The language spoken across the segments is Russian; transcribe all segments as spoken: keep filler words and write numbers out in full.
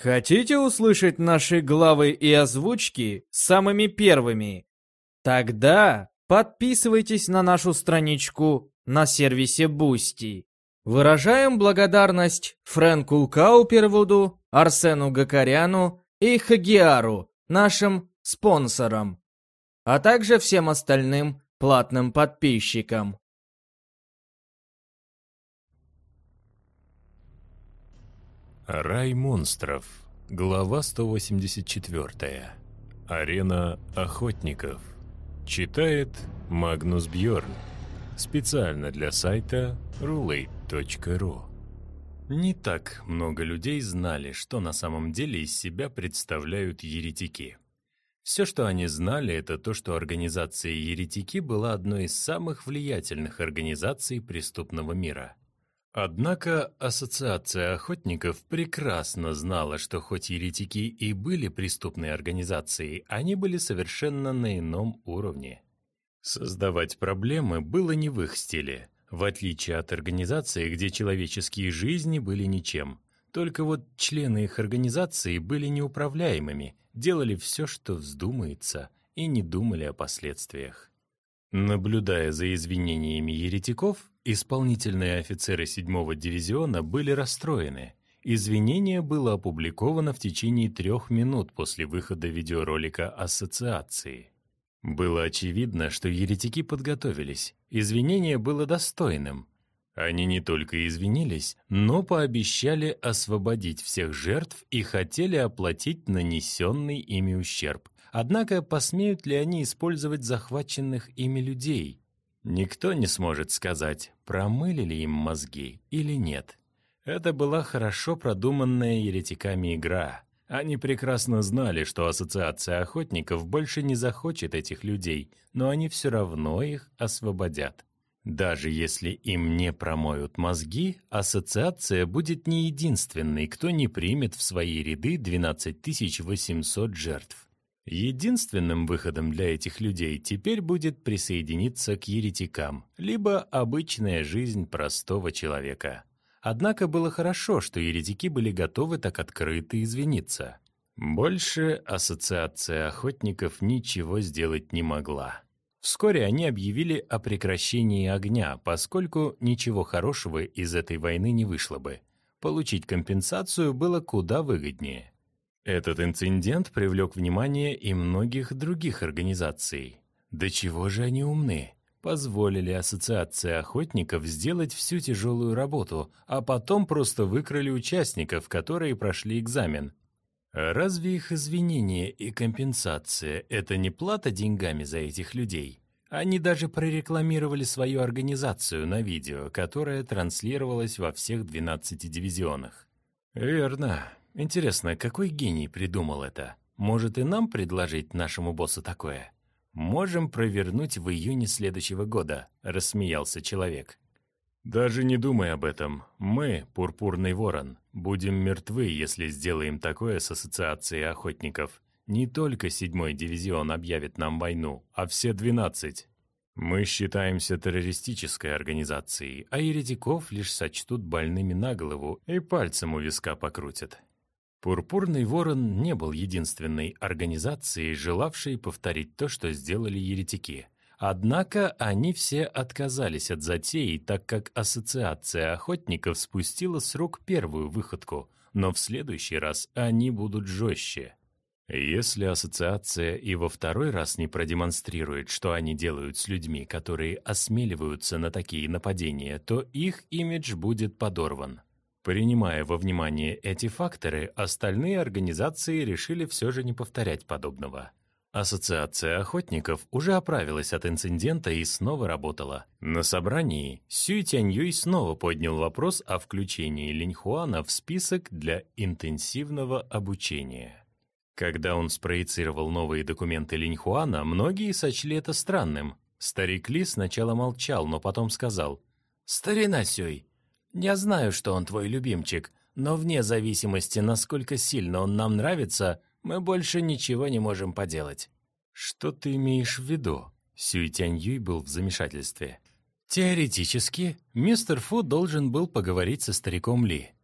Хотите услышать наши главы и озвучки самыми первыми? Тогда подписывайтесь на нашу страничку на сервисе Boosty. Выражаем благодарность Фрэнку Каупервуду, Арсену Гакаряну и Хагиару, нашим спонсорам, а также всем остальным платным подписчикам. Рай монстров. Глава сто восемьдесят четыре. Арена охотников. Читает Магнус Бьорн. Специально для сайта рулейт точка ру. Не так много людей знали, что на самом деле из себя представляют еретики. Все, что они знали, это то, что организация «Еретики» была одной из самых влиятельных организаций преступного мира. Однако Ассоциация охотников прекрасно знала, что хоть еретики и были преступной организацией, они были совершенно на ином уровне. Создавать проблемы было не в их стиле, в отличие от организации, где человеческие жизни были ничем. Только вот члены их организации были неуправляемыми, делали все, что вздумается, и не думали о последствиях. Наблюдая за извинениями еретиков, исполнительные офицеры седьмого дивизиона были расстроены. Извинение было опубликовано в течение трех минут после выхода видеоролика Ассоциации. Было очевидно, что еретики подготовились. Извинение было достойным. Они не только извинились, но пообещали освободить всех жертв и хотели оплатить нанесенный ими ущерб. Однако посмеют ли они использовать захваченных ими людей? Никто не сможет сказать, промыли ли им мозги или нет. Это была хорошо продуманная еретиками игра. Они прекрасно знали, что Ассоциация охотников больше не захочет этих людей, но они все равно их освободят. Даже если им не промоют мозги, Ассоциация будет не единственной, кто не примет в свои ряды двенадцать тысяч восемьсот жертв. Единственным выходом для этих людей теперь будет присоединиться к еретикам, либо обычная жизнь простого человека. Однако было хорошо, что еретики были готовы так открыто извиниться. Больше Ассоциация охотников ничего сделать не могла. Вскоре они объявили о прекращении огня, поскольку ничего хорошего из этой войны не вышло бы. Получить компенсацию было куда выгоднее. Этот инцидент привлек внимание и многих других организаций. Да чего же они умны? Позволили Ассоциации охотников сделать всю тяжелую работу, а потом просто выкрали участников, которые прошли экзамен. Разве их извинения и компенсация – это не плата деньгами за этих людей? Они даже прорекламировали свою организацию на видео, которое транслировалось во всех двенадцати дивизионах. Верно. Интересно, какой гений придумал это? Может и нам предложить нашему боссу такое? Можем провернуть в июне следующего года, рассмеялся человек. Даже не думай об этом. Мы, Пурпурный Ворон, будем мертвы, если сделаем такое с Ассоциацией охотников. Не только седьмой дивизион объявит нам войну, а все двенадцать. Мы считаемся террористической организацией, а еретиков лишь сочтут больными на голову и пальцем у виска покрутят. Пурпурный Ворон не был единственной организацией, желавшей повторить то, что сделали еретики. Однако они все отказались от затеи, так как Ассоциация охотников спустила с рук первую выходку, но в следующий раз они будут жестче. Если Ассоциация и во второй раз не продемонстрирует, что они делают с людьми, которые осмеливаются на такие нападения, то их имидж будет подорван. Принимая во внимание эти факторы, остальные организации решили все же не повторять подобного. Ассоциация охотников уже оправилась от инцидента и снова работала. На собрании Сюй Тяньюй снова поднял вопрос о включении Линьхуана в список для интенсивного обучения. Когда он спроецировал новые документы Линьхуана, многие сочли это странным. Старик Ли сначала молчал, но потом сказал: «Старина Сюй, я знаю, что он твой любимчик, но вне зависимости, насколько сильно он нам нравится, мы больше ничего не можем поделать». «Что ты имеешь в виду?» Сюй Тяньюй был в замешательстве. «Теоретически, мистер Фу должен был поговорить со стариком Ли.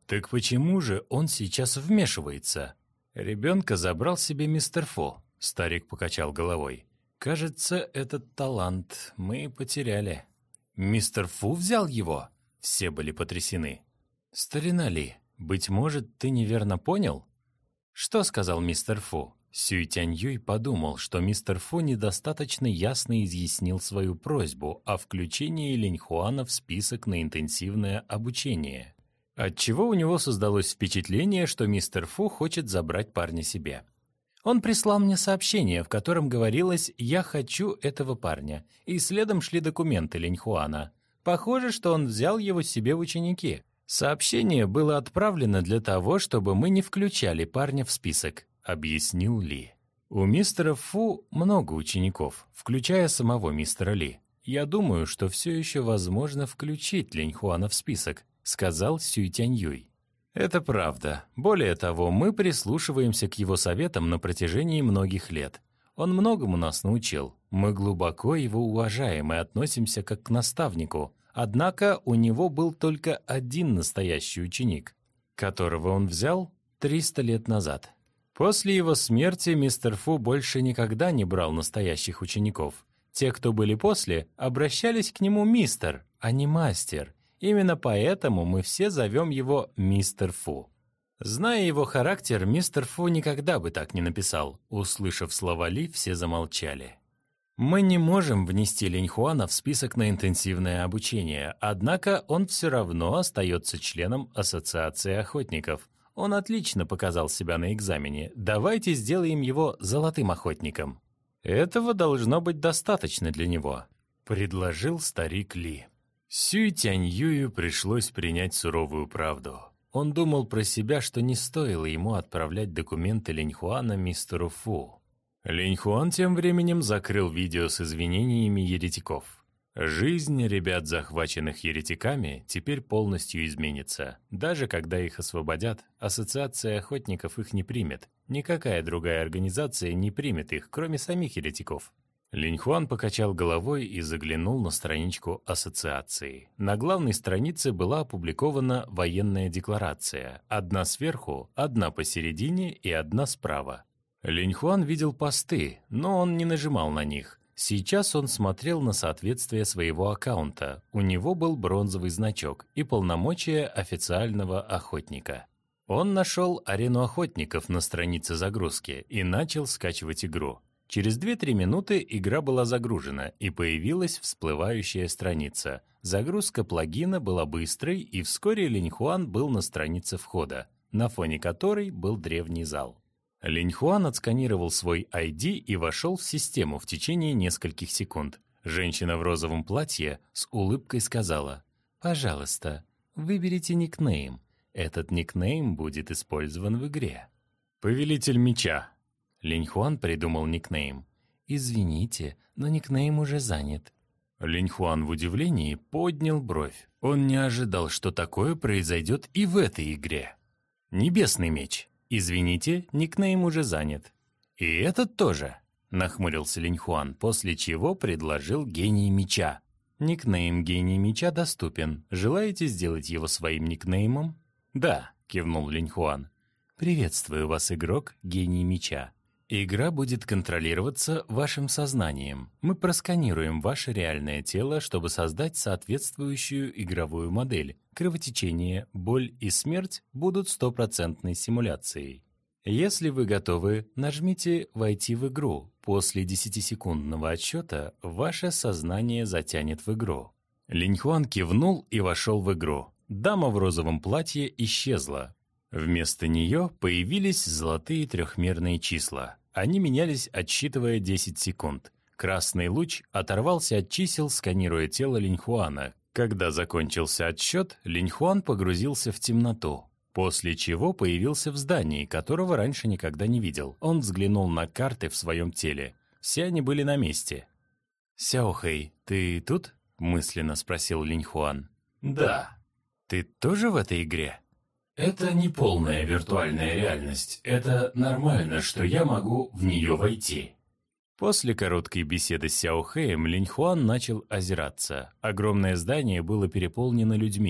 Так почему же он сейчас вмешивается? Ребенка забрал себе мистер Фу. Старик покачал головой. Кажется, этот талант мы потеряли. Мистер Фу взял его? Все были потрясены. Старина Ли, быть может, ты неверно понял? Что сказал мистер Фу? Сюй Тянь-Юй подумал, что мистер Фу недостаточно ясно изъяснил свою просьбу о включении Линьхуана в список на интенсивное обучение, отчего у него создалось впечатление, что мистер Фу хочет забрать парня себе. Он прислал мне сообщение, в котором говорилось «Я хочу этого парня», и следом шли документы Линьхуана. Похоже, что он взял его себе в ученики. Сообщение было отправлено для того, чтобы мы не включали парня в список, объяснил Ли. У мистера Фу много учеников, включая самого мистера Ли. Я думаю, что все еще возможно включить Линьхуана в список, сказал Сюй Тянь-Юй. Это правда. Более того, мы прислушиваемся к его советам на протяжении многих лет. Он многому нас научил. Мы глубоко его уважаем и относимся как к наставнику. Однако у него был только один настоящий ученик, которого он взял триста лет назад. После его смерти мистер Фу больше никогда не брал настоящих учеников. Те, кто были после, обращались к нему мистер, а не мастер. Именно поэтому мы все зовем его мистер Фу. Зная его характер, мистер Фу никогда бы так не написал. Услышав слова Ли, все замолчали. Мы не можем внести Линьхуана в список на интенсивное обучение, однако он все равно остается членом Ассоциации охотников. Он отлично показал себя на экзамене. Давайте сделаем его золотым охотником. Этого должно быть достаточно для него, предложил старик Ли. Сюй Тянь-Юю пришлось принять суровую правду. Он думал про себя, что не стоило ему отправлять документы Линьхуана мистеру Фу. Линьхуан тем временем закрыл видео с извинениями еретиков. Жизнь ребят, захваченных еретиками, теперь полностью изменится. Даже когда их освободят, Ассоциация охотников их не примет. Никакая другая организация не примет их, кроме самих еретиков. Линьхуан покачал головой и заглянул на страничку ассоциации. На главной странице была опубликована военная декларация. Одна сверху, одна посередине и одна справа. Линьхуан видел посты, но он не нажимал на них. Сейчас он смотрел на соответствие своего аккаунта. У него был бронзовый значок и полномочия официального охотника. Он нашел арену охотников на странице загрузки и начал скачивать игру. Через две-три минуты игра была загружена, и появилась всплывающая страница. Загрузка плагина была быстрой, и вскоре Линьхуан был на странице входа, на фоне которой был древний зал. Линьхуан отсканировал свой ай ди и вошел в систему в течение нескольких секунд. Женщина в розовом платье с улыбкой сказала: «Пожалуйста, выберите никнейм. Этот никнейм будет использован в игре». «Повелитель меча». Линьхуан придумал никнейм. «Извините, но никнейм уже занят». Линьхуан в удивлении поднял бровь. Он не ожидал, что такое произойдет и в этой игре. «Небесный меч». «Извините, никнейм уже занят». «И этот тоже», — нахмурился Линьхуан, после чего предложил гений меча. «Никнейм гений меча доступен. Желаете сделать его своим никнеймом?» «Да», — кивнул Линьхуан. «Приветствую вас, игрок, гений меча. Игра будет контролироваться вашим сознанием. Мы просканируем ваше реальное тело, чтобы создать соответствующую игровую модель. Кровотечение, боль и смерть будут стопроцентной симуляцией. Если вы готовы, нажмите «Войти в игру». После десятисекундного отсчета ваше сознание затянет в игру». Линьхуан кивнул и вошел в игру. Дама в розовом платье исчезла. Вместо нее появились золотые трехмерные числа. Они менялись, отсчитывая десять секунд. Красный луч оторвался от чисел, сканируя тело Линьхуана. Когда закончился отсчет, Линьхуан погрузился в темноту, после чего появился в здании, которого раньше никогда не видел. Он взглянул на карты в своем теле. Все они были на месте. «Сяохэй, ты тут?» – мысленно спросил Линьхуан. «Да». «Ты тоже в этой игре?» Это не полная виртуальная реальность. Это нормально, что я могу в нее войти. После короткой беседы с Сяохэем Линьхуан начал озираться. Огромное здание было переполнено людьми.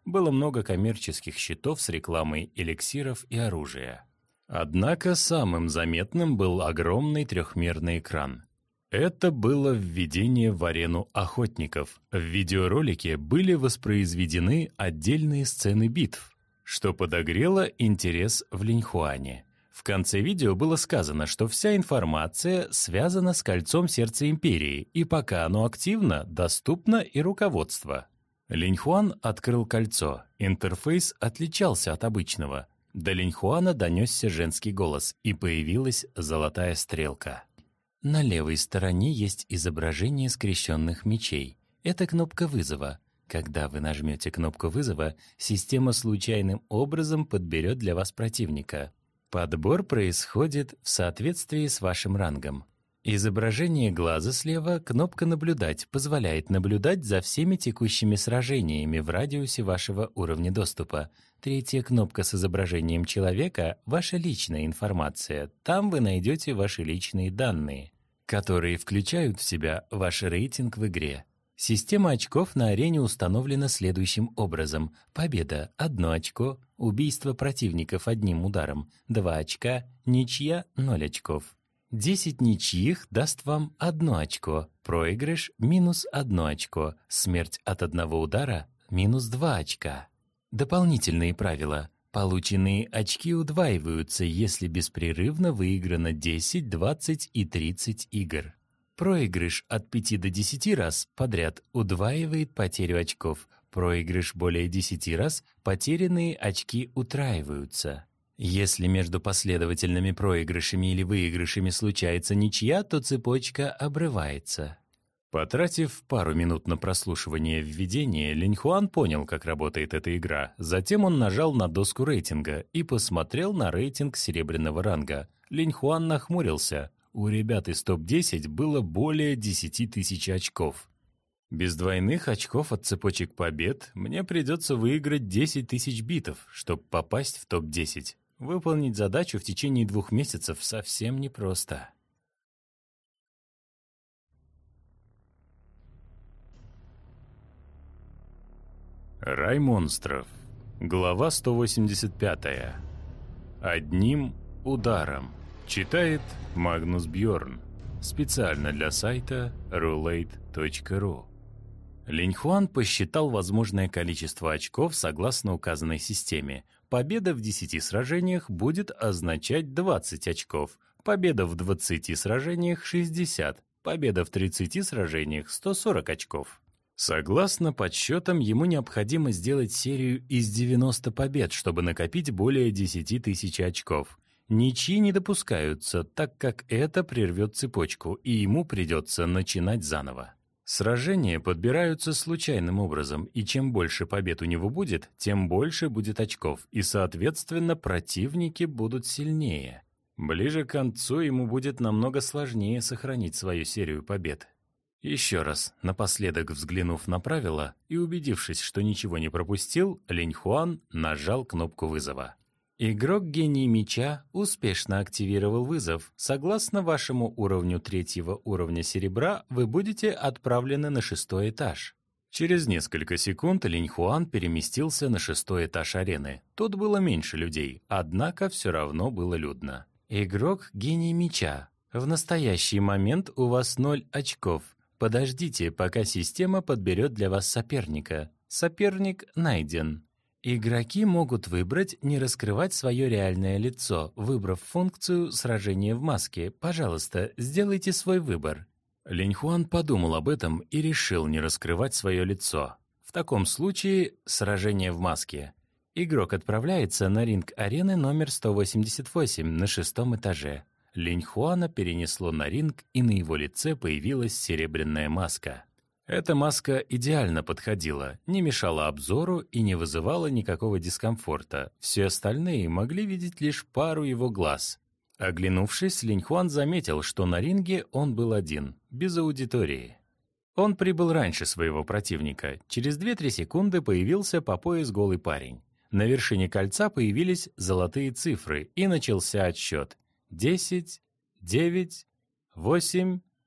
Было много коммерческих щитов с рекламой эликсиров и оружия. Однако самым заметным был огромный трехмерный экран. Это было введение в арену охотников. В видеоролике были воспроизведены отдельные сцены битв, что подогрело интерес в Линьхуане. В конце видео было сказано, что вся информация связана с кольцом сердца империи, и пока оно активно, доступно и руководство. Линьхуан открыл кольцо. Интерфейс отличался от обычного. До Линьхуана донесся женский голос, и появилась золотая стрелка. На левой стороне есть изображение скрещенных мечей. Это кнопка вызова. Когда вы нажмете кнопку вызова, система случайным образом подберет для вас противника. Подбор происходит в соответствии с вашим рангом. Изображение глаза слева, кнопка «Наблюдать» позволяет наблюдать за всеми текущими сражениями в радиусе вашего уровня доступа. Третья кнопка с изображением человека – ваша личная информация. Там вы найдете ваши личные данные, которые включают в себя ваш рейтинг в игре. Система очков на арене установлена следующим образом. Победа – одно очко, убийство противников одним ударом – два очка, ничья – ноль очков. десять ничьих даст вам одно очко, проигрыш – минус одно очко, смерть от одного удара – минус два очка. Дополнительные правила. Полученные очки удваиваются, если беспрерывно выиграно десять, двадцать и тридцать игр. Проигрыш от пяти до десяти раз подряд удваивает потерю очков. Проигрыш более десяти раз, потерянные очки утраиваются. Если между последовательными проигрышами или выигрышами случается ничья, то цепочка обрывается. Потратив пару минут на прослушивание введения, Линьхуан понял, как работает эта игра. Затем он нажал на доску рейтинга и посмотрел на рейтинг серебряного ранга. Линьхуан нахмурился. У ребят из топ десять было более десяти тысяч очков. Без двойных очков от цепочек побед мне придется выиграть десять тысяч битов, чтобы попасть в топ десять. Выполнить задачу в течение двух месяцев совсем непросто. Рай монстров. Глава сто восемьдесят пятая. Одним ударом. Читает Магнус Бьорн. Специально для сайта рулейт точка ру. Линьхуан посчитал возможное количество очков согласно указанной системе. Победа в десяти сражениях будет означать двадцать очков. Победа в двадцати сражениях – шестьдесят. Победа в тридцати сражениях – сто сорок очков. Согласно подсчетам, ему необходимо сделать серию из девяноста побед, чтобы накопить более десяти тысяч очков. Ничьи не допускаются, так как это прервет цепочку, и ему придется начинать заново. Сражения подбираются случайным образом, и чем больше побед у него будет, тем больше будет очков, и, соответственно, противники будут сильнее. Ближе к концу ему будет намного сложнее сохранить свою серию побед. Еще раз, напоследок взглянув на правила и убедившись, что ничего не пропустил, Линьхуан нажал кнопку вызова. Игрок «Гений меча» успешно активировал вызов. Согласно вашему уровню третьего уровня серебра, вы будете отправлены на шестой этаж. Через несколько секунд Линьхуан переместился на шестой этаж арены. Тут было меньше людей, однако все равно было людно. Игрок «Гений меча». В настоящий момент у вас ноль очков. Подождите, пока система подберет для вас соперника. Соперник найден. Игроки могут выбрать не раскрывать свое реальное лицо, выбрав функцию «Сражение в маске». Пожалуйста, сделайте свой выбор. Линьхуан подумал об этом и решил не раскрывать свое лицо. В таком случае «Сражение в маске». Игрок отправляется на ринг арены номер сто восемьдесят восемь на шестом этаже. Линьхуана перенесло на ринг, и на его лице появилась серебряная маска. Эта маска идеально подходила, не мешала обзору и не вызывала никакого дискомфорта. Все остальные могли видеть лишь пару его глаз. Оглянувшись, Линьхуан заметил, что на ринге он был один, без аудитории. Он прибыл раньше своего противника. Через две-три секунды появился по пояс голый парень. На вершине кольца появились золотые цифры, и начался отсчет. Десять, девять, восемь...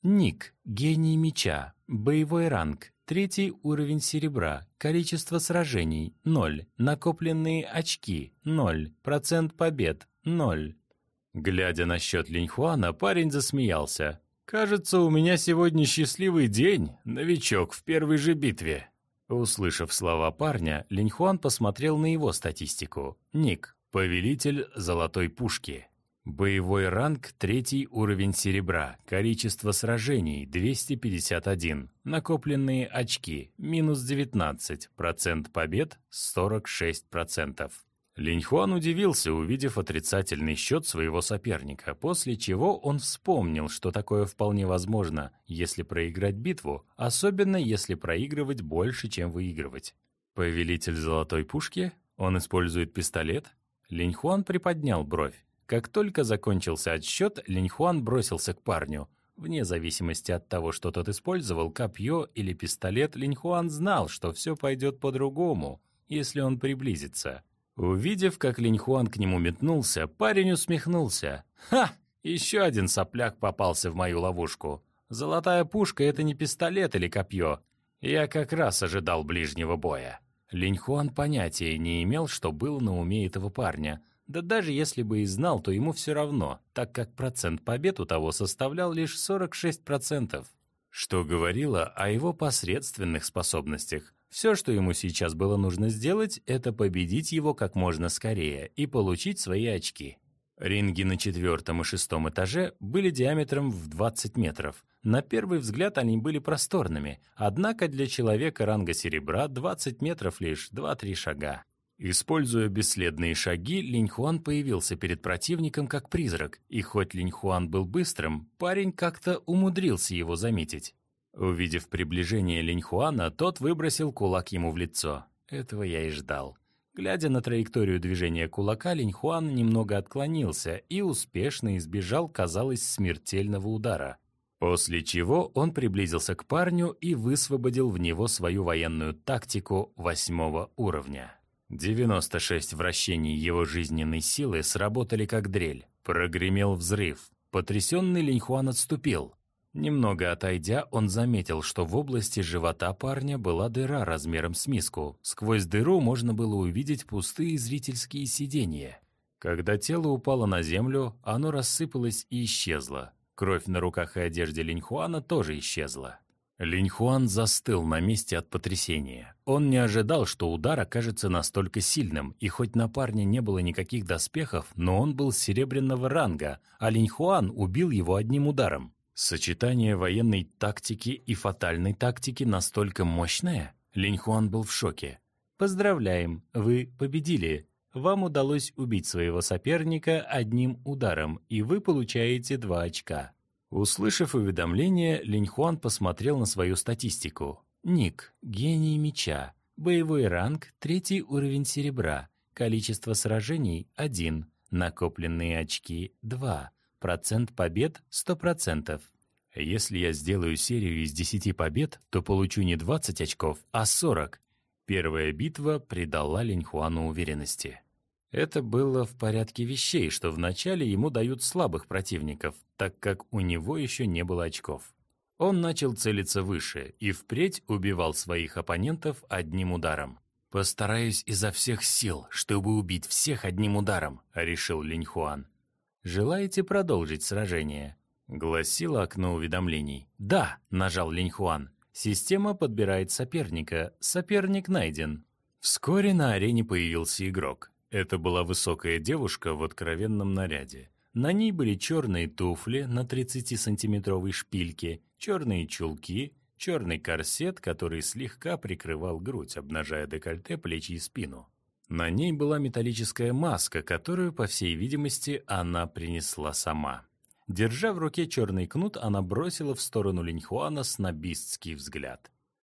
Ник, гений меча, боевой ранг, третий уровень серебра, количество сражений – ноль, накопленные очки – ноль, процент побед – ноль. Глядя на счет Линьхуана, парень засмеялся. «Кажется, у меня сегодня счастливый день, новичок в первой же битве». Услышав слова парня, Линьхуан посмотрел на его статистику. Ник, повелитель золотой пушки. Боевой ранг – третий уровень серебра, количество сражений – двести пятьдесят один, накопленные очки – минус девятнадцать, процент побед – сорок шесть процентов. Линьхуан удивился, увидев отрицательный счет своего соперника, после чего он вспомнил, что такое вполне возможно, если проиграть битву, особенно если проигрывать больше, чем выигрывать. Повелитель золотой пушки? Он использует пистолет? Линьхуан приподнял бровь. Как только закончился отсчет, Линьхуан бросился к парню. Вне зависимости от того, что тот использовал, копье или пистолет, Линьхуан знал, что все пойдет по-другому, если он приблизится. Увидев, как Линьхуан к нему метнулся, парень усмехнулся. «Ха! Еще один сопляк попался в мою ловушку. Золотая пушка — это не пистолет или копье. Я как раз ожидал ближнего боя». Линьхуан понятия не имел, что было на уме этого парня. Да даже если бы и знал, то ему все равно, так как процент побед у того составлял лишь сорок шесть процентов. Что говорило о его посредственных способностях. Все, что ему сейчас было нужно сделать, это победить его как можно скорее и получить свои очки. Ринги на четвертом и шестом этаже были диаметром в двадцать метров. На первый взгляд они были просторными, однако для человека ранга серебра двадцать метров лишь два-три шага. Используя бесследные шаги, Линьхуан появился перед противником как призрак, и хоть Линьхуан был быстрым, парень как-то умудрился его заметить. Увидев приближение Линьхуана, тот выбросил кулак ему в лицо. Этого я и ждал. Глядя на траекторию движения кулака, Линьхуан немного отклонился и успешно избежал, казалось, смертельного удара. После чего он приблизился к парню и высвободил в него свою военную тактику восьмого уровня. девяносто шесть вращений его жизненной силы сработали как дрель. Прогремел взрыв. Потрясенный Линьхуан отступил. Немного отойдя, он заметил, что в области живота парня была дыра размером с миску. Сквозь дыру можно было увидеть пустые зрительские сиденья. Когда тело упало на землю, оно рассыпалось и исчезло. Кровь на руках и одежде Линьхуана тоже исчезла. Линьхуан застыл на месте от потрясения. Он не ожидал, что удар окажется настолько сильным, и хоть на парне не было никаких доспехов, но он был серебряного ранга, а Линьхуан убил его одним ударом. Сочетание военной тактики и фатальной тактики настолько мощное? Линьхуан был в шоке. «Поздравляем, вы победили. Вам удалось убить своего соперника одним ударом, и вы получаете два очка». Услышав уведомление, Линьхуан посмотрел на свою статистику. Ник, гений меча, боевой ранг, третий уровень серебра, количество сражений – один, накопленные очки – два. Процент побед – сто процентов. Если я сделаю серию из десяти побед, то получу не двадцать очков, а сорок. Первая битва придала Линьхуану уверенности. Это было в порядке вещей, что вначале ему дают слабых противников, так как у него еще не было очков. Он начал целиться выше и впредь убивал своих оппонентов одним ударом. «Постараюсь изо всех сил, чтобы убить всех одним ударом», — решил Линьхуан. «Желаете продолжить сражение?» — гласило окно уведомлений. «Да», — нажал Линьхуан. «Система подбирает соперника. Соперник найден». Вскоре на арене появился игрок. Это была высокая девушка в откровенном наряде. На ней были черные туфли на тридцатисантиметровой шпильке, черные чулки, черный корсет, который слегка прикрывал грудь, обнажая декольте, плечи и спину. На ней была металлическая маска, которую, по всей видимости, она принесла сама. Держа в руке черный кнут, она бросила в сторону Линьхуана снобистский взгляд.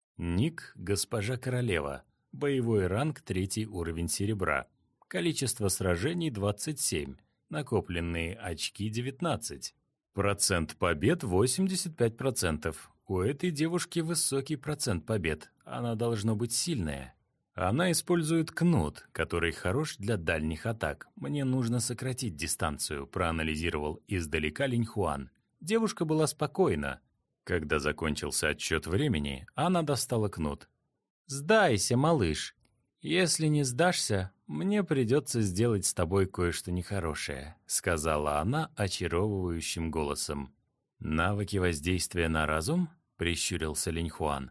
Ник – госпожа королева, боевой ранг третий уровень серебра, количество сражений двадцать семь, накопленные очки девятнадцать. Процент побед восемьдесят пять процентов. У этой девушки высокий процент побед, она должно быть сильная. Она использует кнут, который хорош для дальних атак. Мне нужно сократить дистанцию, проанализировал издалека Линьхуан. Девушка была спокойна. Когда закончился отсчет времени, она достала кнут. «Сдайся, малыш. Если не сдашься, мне придется сделать с тобой кое-что нехорошее», сказала она очаровывающим голосом. «Навыки воздействия на разум?» — прищурился Линьхуан.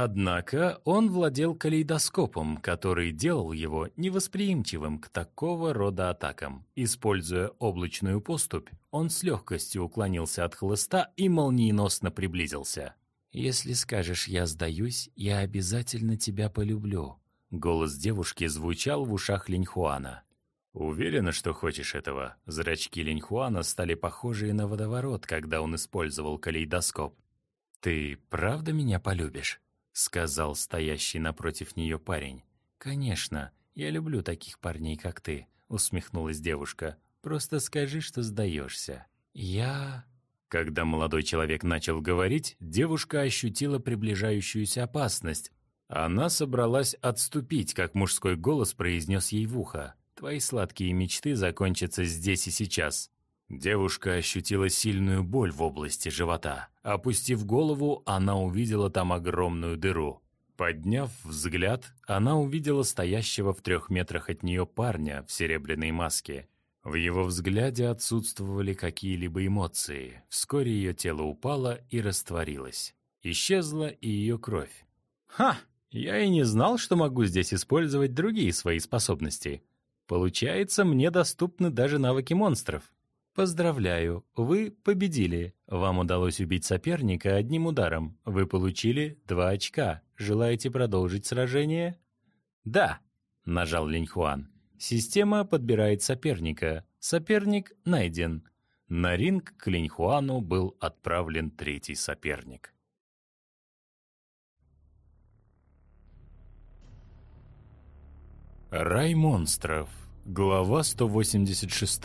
Однако он владел калейдоскопом, который делал его невосприимчивым к такого рода атакам. Используя облачную поступь, он с легкостью уклонился от хлыста и молниеносно приблизился. «Если скажешь «я сдаюсь», я обязательно тебя полюблю». Голос девушки звучал в ушах Линьхуана. «Уверена, что хочешь этого?» Зрачки Линьхуана стали похожие на водоворот, когда он использовал калейдоскоп. «Ты правда меня полюбишь?» — сказал стоящий напротив нее парень. «Конечно, я люблю таких парней, как ты», — усмехнулась девушка. «Просто скажи, что сдаешься». «Я...» Когда молодой человек начал говорить, девушка ощутила приближающуюся опасность. Она собралась отступить, как мужской голос произнес ей в ухо. «Твои сладкие мечты закончатся здесь и сейчас». Девушка ощутила сильную боль в области живота. Опустив голову, она увидела там огромную дыру. Подняв взгляд, она увидела стоящего в трех метрах от нее парня в серебряной маске. В его взгляде отсутствовали какие-либо эмоции. Вскоре ее тело упало и растворилось. Исчезла и ее кровь. «Ха! Я и не знал, что могу здесь использовать другие свои способности. Получается, мне доступны даже навыки монстров. Поздравляю, вы победили. Вам удалось убить соперника одним ударом. Вы получили два очка. Желаете продолжить сражение?» «Да», — нажал Линьхуан. «Система подбирает соперника. Соперник найден». На ринг к Линьхуану был отправлен третий соперник. Рай монстров. Глава сто восемьдесят шесть.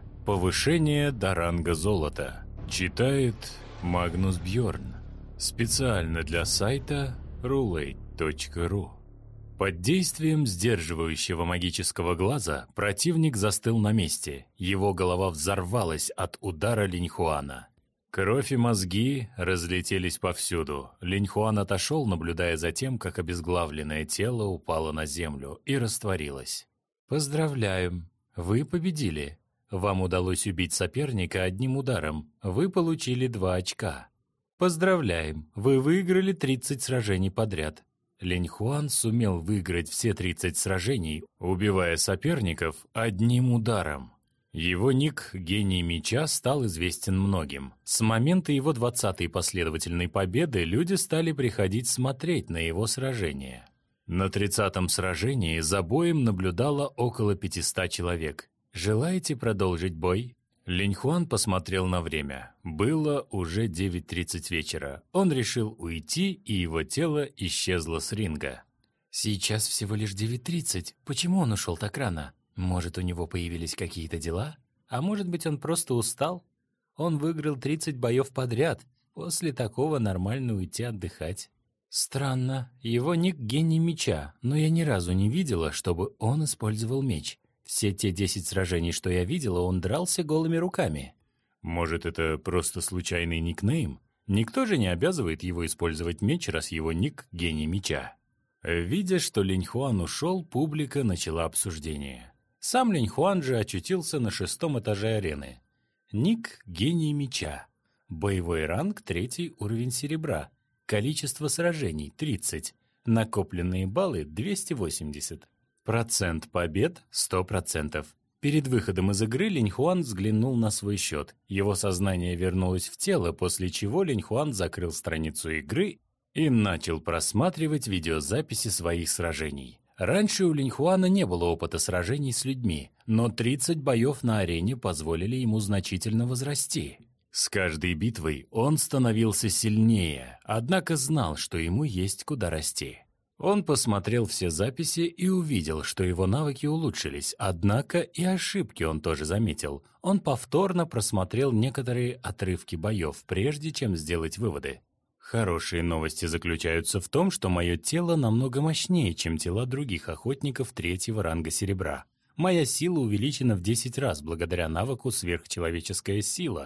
Повышение до ранга золота. Читает Магнус Бьорн. Специально для сайта рулейт точка ру. Под действием сдерживающего магического глаза противник застыл на месте. Его голова взорвалась от удара Линьхуана. Кровь и мозги разлетелись повсюду. Линьхуан отошел, наблюдая за тем, как обезглавленное тело упало на землю и растворилось. «Поздравляем! Вы победили! Вам удалось убить соперника одним ударом. Вы получили два очка. Поздравляем! Вы выиграли тридцать сражений подряд». Линьхуан сумел выиграть все тридцать сражений, убивая соперников одним ударом. Его ник «Гений меча» стал известен многим. С момента его двадцатой последовательной победы люди стали приходить смотреть на его сражения. На тридцатом сражении за боем наблюдало около пятисот человек. «Желаете продолжить бой?» Линьхуан посмотрел на время. Было уже девять тридцать вечера. Он решил уйти, и его тело исчезло с ринга. «Сейчас всего лишь девять тридцать. Почему он ушел так рано? Может, у него появились какие-то дела? А может быть, он просто устал? Он выиграл тридцать боев подряд. После такого нормально уйти отдыхать». Странно. Его ник «Гений меча», но я ни разу не видела, чтобы он использовал меч. Все те десять сражений, что я видела, он дрался голыми руками. Может, это просто случайный никнейм? Никто же не обязывает его использовать меч, раз его ник «Гений меча». Видя, что Линьхуан ушел, публика начала обсуждение. Сам Линьхуан же очутился на шестом этаже арены. Ник «Гений меча». Боевой ранг третий уровень серебра. Количество сражений тридцать. Накопленные баллы двести восемьдесят. Процент побед сто процентов. Перед выходом из игры Линьхуан взглянул на свой счет. Его сознание вернулось в тело, после чего Линьхуан закрыл страницу игры и начал просматривать видеозаписи своих сражений. Раньше у Линьхуана не было опыта сражений с людьми, но тридцать боев на арене позволили ему значительно возрасти. С каждой битвой он становился сильнее, однако знал, что ему есть куда расти. Он посмотрел все записи и увидел, что его навыки улучшились, однако и ошибки он тоже заметил. Он повторно просмотрел некоторые отрывки боев, прежде чем сделать выводы. Хорошие новости заключаются в том, что мое тело намного мощнее, чем тела других охотников третьего ранга серебра. Моя сила увеличена в десять раз благодаря навыку «Сверхчеловеческая сила».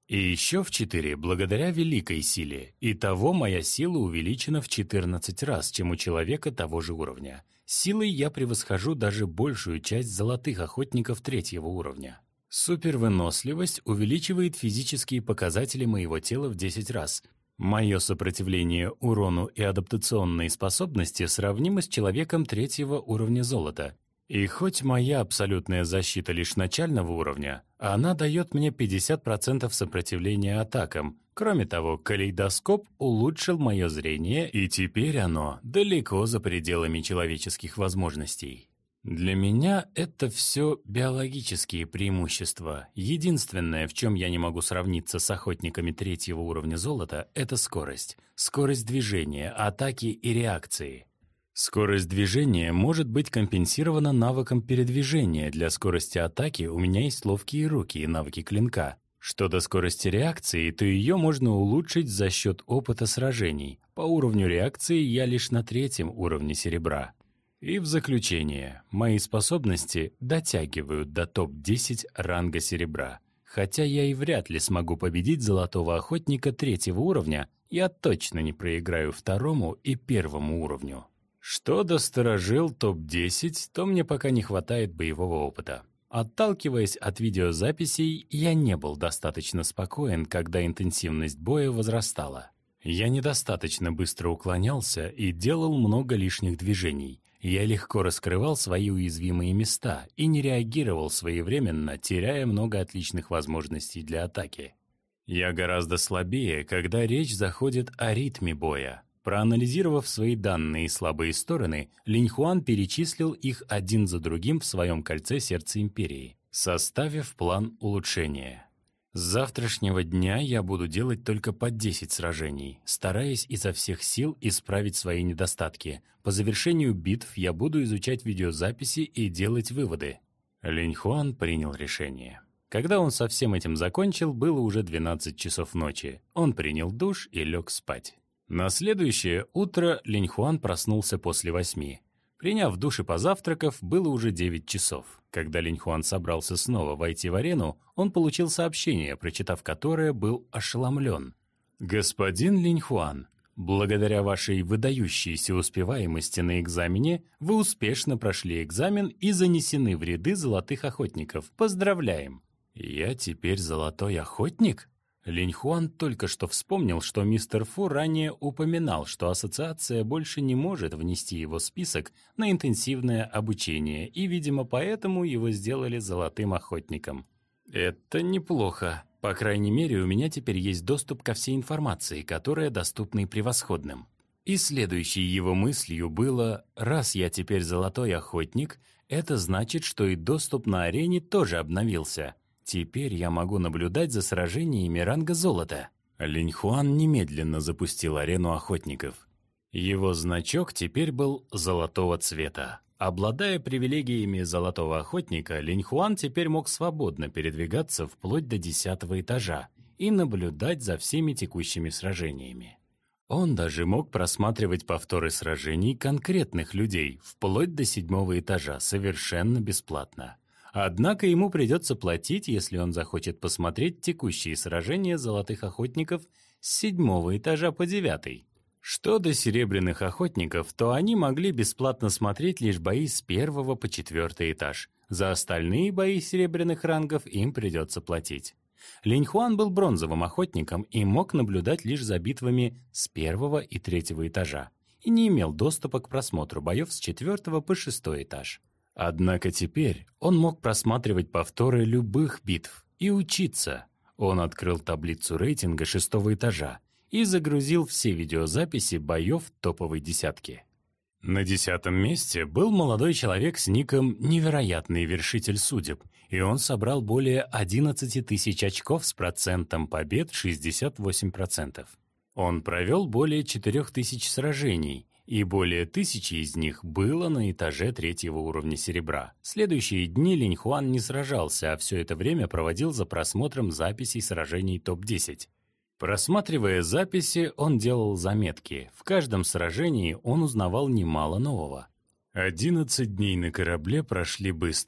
И еще в четыре благодаря великой силе. Итого моя сила увеличена в четырнадцать раз, чем у человека того же уровня. Силой я превосхожу даже большую часть золотых охотников третьего уровня. Супервыносливость увеличивает физические показатели моего тела в десять раз. Мое сопротивление урону и адаптационные способности сравнимы с человеком третьего уровня золота. И хоть моя абсолютная защита лишь начального уровня, она дает мне пятьдесят процентов сопротивления атакам. Кроме того, калейдоскоп улучшил мое зрение, и теперь оно далеко за пределами человеческих возможностей. Для меня это все биологические преимущества. Единственное, в чем я не могу сравниться с охотниками третьего уровня золота, это скорость. Скорость движения, атаки и реакции. Скорость движения может быть компенсирована навыком передвижения. Для скорости атаки у меня есть ловкие руки и навыки клинка. Что до скорости реакции, то ее можно улучшить за счет опыта сражений. По уровню реакции я лишь на третьем уровне серебра. И в заключение, мои способности дотягивают до топ десять ранга серебра. Хотя я и вряд ли смогу победить золотого охотника третьего уровня, я точно не проиграю второму и первому уровню. Что до сторожил топ десять, то мне пока не хватает боевого опыта. Отталкиваясь от видеозаписей, я не был достаточно спокоен, когда интенсивность боя возрастала. Я недостаточно быстро уклонялся и делал много лишних движений. Я легко раскрывал свои уязвимые места и не реагировал своевременно, теряя много отличных возможностей для атаки. Я гораздо слабее, когда речь заходит о ритме боя. Проанализировав свои данные и слабые стороны, Линьхуан перечислил их один за другим в своем кольце сердца империи, составив план улучшения. С завтрашнего дня я буду делать только по десять сражений, стараясь изо всех сил исправить свои недостатки. По завершению битв я буду изучать видеозаписи и делать выводы. Линьхуан принял решение. Когда он со всем этим закончил, было уже двенадцать часов ночи. Он принял душ и лег спать. На следующее утро Линьхуан проснулся после восьми. Приняв душ и позавтракав, было уже девять часов. Когда Линьхуан собрался снова войти в арену, он получил сообщение, прочитав которое, был ошеломлен. «Господин Линьхуан, благодаря вашей выдающейся успеваемости на экзамене, вы успешно прошли экзамен и занесены в ряды золотых охотников. Поздравляем!» «Я теперь золотой охотник?» Линьхуан только что вспомнил, что мистер Фу ранее упоминал, что ассоциация больше не может внести его в список на интенсивное обучение, и, видимо, поэтому его сделали золотым охотником. «Это неплохо. По крайней мере, у меня теперь есть доступ ко всей информации, которая доступна и превосходным». И следующей его мыслью было: «Раз я теперь золотой охотник, это значит, что и доступ на арене тоже обновился». Теперь я могу наблюдать за сражениями ранга золота. Линьхуан немедленно запустил арену охотников. Его значок теперь был золотого цвета. Обладая привилегиями золотого охотника, Линьхуан теперь мог свободно передвигаться вплоть до десятого этажа и наблюдать за всеми текущими сражениями. Он даже мог просматривать повторы сражений конкретных людей вплоть до седьмого этажа совершенно бесплатно. Однако ему придется платить, если он захочет посмотреть текущие сражения золотых охотников с седьмого этажа по девятый. Что до серебряных охотников, то они могли бесплатно смотреть лишь бои с первого по четвертый этаж. За остальные бои серебряных рангов им придется платить. Линьхуан был бронзовым охотником и мог наблюдать лишь за битвами с первого и третьего этажа и не имел доступа к просмотру боев с четвертого по шестой этаж. Однако теперь он мог просматривать повторы любых битв и учиться. Он открыл таблицу рейтинга шестого этажа и загрузил все видеозаписи боев топовой десятки. На десятом месте был молодой человек с ником «Невероятный вершитель судеб», и он собрал более одиннадцати тысяч очков с процентом побед шестьдесят восемь процентов. Он провел более четырёх тысяч сражений, и более тысячи из них было на этаже третьего уровня серебра. Следующие дни Линьхуан не сражался, а все это время проводил за просмотром записей сражений топ десять. Просматривая записи, он делал заметки. В каждом сражении он узнавал немало нового. Одиннадцать дней на корабле прошли быстро.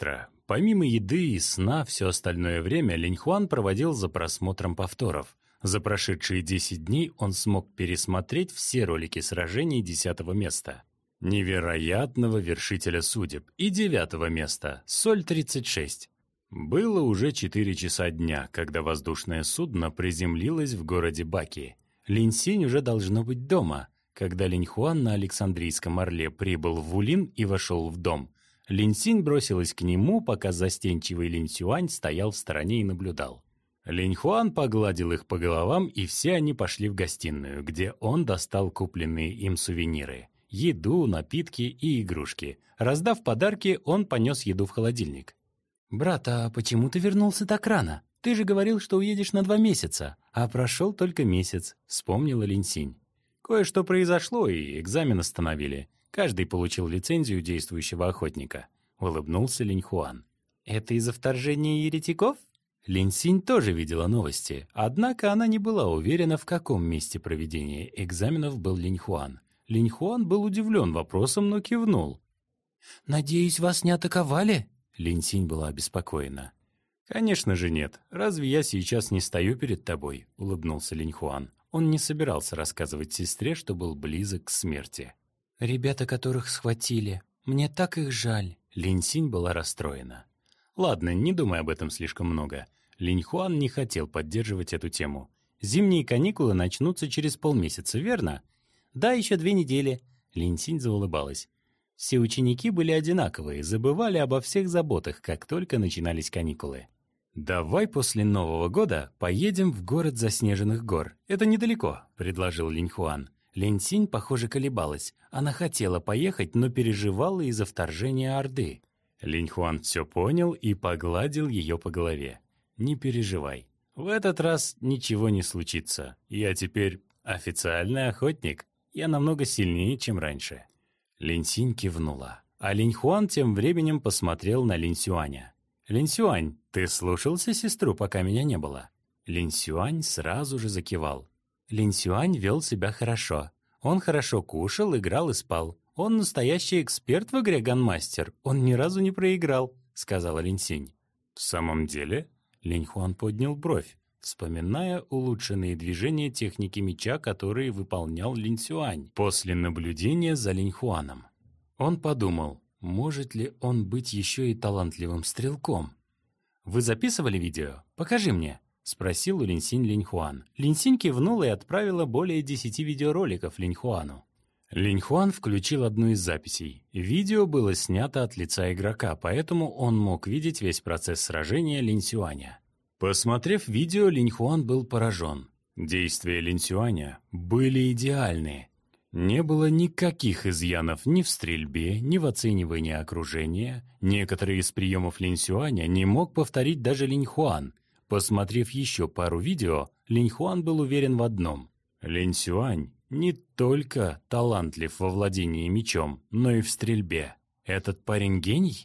Помимо еды и сна, все остальное время Линьхуан проводил за просмотром повторов. За прошедшие десять дней он смог пересмотреть все ролики сражений десятого места, невероятного вершителя судеб, и девятого места, Соль тридцать шесть. Было уже четыре часа дня, когда воздушное судно приземлилось в городе Баки. Линь Синь уже должно быть дома. Когда Линьхуан на Александрийском орле прибыл в Вулин и вошел в дом, Линь Синь бросилась к нему, пока застенчивый Линь Сюань стоял в стороне и наблюдал. Линьхуан погладил их по головам, и все они пошли в гостиную, где он достал купленные им сувениры – еду, напитки и игрушки. Раздав подарки, он понес еду в холодильник. «Брат, а почему ты вернулся так рано? Ты же говорил, что уедешь на два месяца, а прошел только месяц», — вспомнила Линь Синь. «Кое-что произошло, и экзамен остановили. Каждый получил лицензию действующего охотника», — улыбнулся Линьхуан. «Это из-за вторжения еретиков?» Линь Синь тоже видела новости, однако она не была уверена, в каком месте проведения экзаменов был Линьхуан. Линьхуан был удивлен вопросом, но кивнул. «Надеюсь, вас не атаковали?» Линь Синь была обеспокоена. «Конечно же нет. Разве я сейчас не стою перед тобой?» — улыбнулся Линьхуан. Он не собирался рассказывать сестре, что был близок к смерти. «Ребята, которых схватили, мне так их жаль». Линь Синь была расстроена. «Ладно, не думай об этом слишком много». Линьхуан не хотел поддерживать эту тему. «Зимние каникулы начнутся через полмесяца, верно?» «Да, еще две недели». Линь Синь заулыбалась. Все ученики были одинаковые, забывали обо всех заботах, как только начинались каникулы. «Давай после Нового года поедем в город заснеженных гор. Это недалеко», — предложил Линьхуан. Линь Синь, похоже, колебалась. Она хотела поехать, но переживала из-за вторжения Орды. Линьхуан все понял и погладил ее по голове. «Не переживай. В этот раз ничего не случится. Я теперь официальный охотник. Я намного сильнее, чем раньше». Линь Синь кивнула, а Линьхуан тем временем посмотрел на Линь Сюаня. «Линь Сюань, ты слушался сестру, пока меня не было?» Линь Сюань сразу же закивал. Линь Сюань вел себя хорошо. Он хорошо кушал, играл и спал. Он настоящий эксперт в игре Ганмастер. Он ни разу не проиграл, сказала Линь Синь. «В самом деле?» Линьхуан поднял бровь, вспоминая улучшенные движения техники меча, которые выполнял Линь Сюань после наблюдения за Линьхуаном. Он подумал, может ли он быть еще и талантливым стрелком. «Вы записывали видео? Покажи мне», — спросил у Линьсинь Линьхуан. Линьсинь кивнула и отправила более десяти видеороликов Линьхуану. Линьхуан включил одну из записей. Видео было снято от лица игрока, поэтому он мог видеть весь процесс сражения Линь Сюаня. Посмотрев видео, Линьхуан был поражен. Действия Линь Сюаня были идеальны. Не было никаких изъянов ни в стрельбе, ни в оценивании окружения. Некоторые из приемов Линь Сюаня не мог повторить даже Линьхуан. Посмотрев еще пару видео, Линьхуан был уверен в одном. Линь Сюань не только талантлив во владении мечом, но и в стрельбе. Этот парень гений?